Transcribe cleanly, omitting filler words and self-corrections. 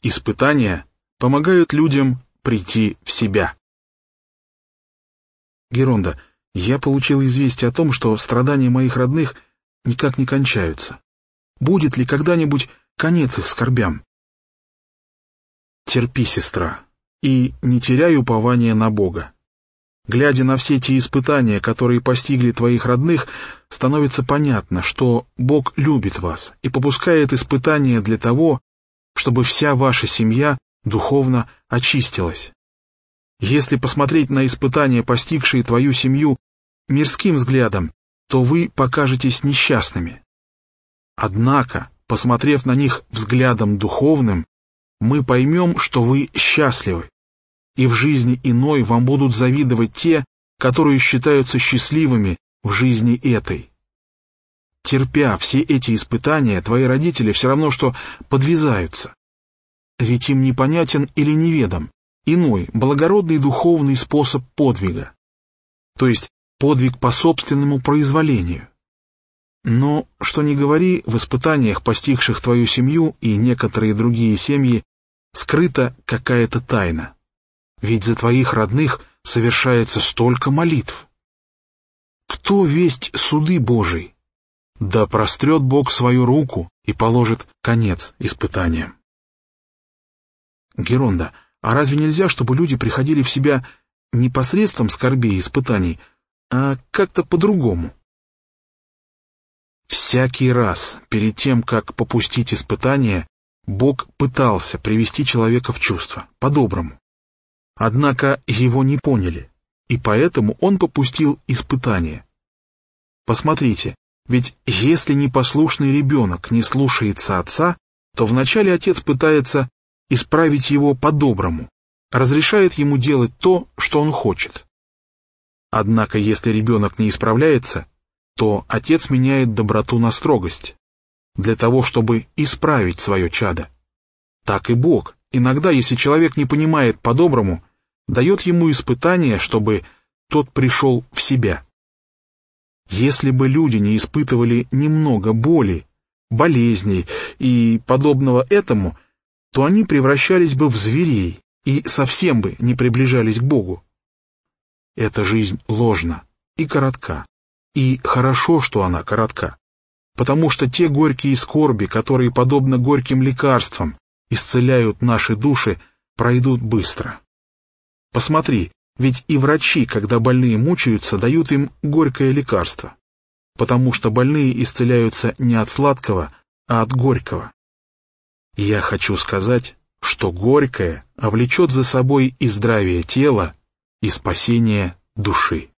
Испытания помогают людям прийти в себя. Геронда, я получил известие о том, что страдания моих родных никак не кончаются. Будет ли когда-нибудь конец их скорбям? Терпи, сестра, и не теряй упования на Бога. Глядя на все те испытания, которые постигли твоих родных, становится понятно, что Бог любит вас и попускает испытания для того, чтобы вся ваша семья духовно очистилась. Если посмотреть на испытания, постигшие твою семью, мирским взглядом, то вы покажетесь несчастными. Однако, посмотрев на них взглядом духовным, мы поймем, что вы счастливы, и в жизни иной вам будут завидовать те, которые считаются счастливыми в жизни этой. Терпя все эти испытания, твои родители все равно что подвязаются. Ведь им непонятен или неведом иной, благородный духовный способ подвига, то есть подвиг по собственному произволению. Но, что ни говори, в испытаниях, постигших твою семью и некоторые другие семьи, скрыта какая-то тайна. Ведь за твоих родных совершается столько молитв. Кто весть суды Божий? Да прострет Бог свою руку и положит конец испытаниям. Геронда, а разве нельзя, чтобы люди приходили в себя не посредством скорбей и испытаний, а как-то по-другому? Всякий раз, перед тем, как попустить испытания, Бог пытался привести человека в чувство, по-доброму. Однако его не поняли, и поэтому он попустил испытания. Посмотрите, ведь если непослушный ребенок не слушается отца, то вначале отец пытается исправить его по-доброму, разрешает ему делать то, что он хочет. Однако если ребенок не исправляется, то отец меняет доброту на строгость, для того, чтобы исправить свое чадо. Так и Бог, иногда, если человек не понимает по-доброму, дает ему испытания, чтобы тот пришел в себя. Если бы люди не испытывали немного боли, болезней и подобного этому, то они превращались бы в зверей и совсем бы не приближались к Богу. Эта жизнь ложна и коротка, и хорошо, что она коротка, потому что те горькие скорби, которые, подобно горьким лекарствам, исцеляют наши души, пройдут быстро. Посмотри, ведь и врачи, когда больные мучаются, дают им горькое лекарство, потому что больные исцеляются не от сладкого, а от горького. Я хочу сказать, что горькое влечет за собой и здравие тела, и спасение души.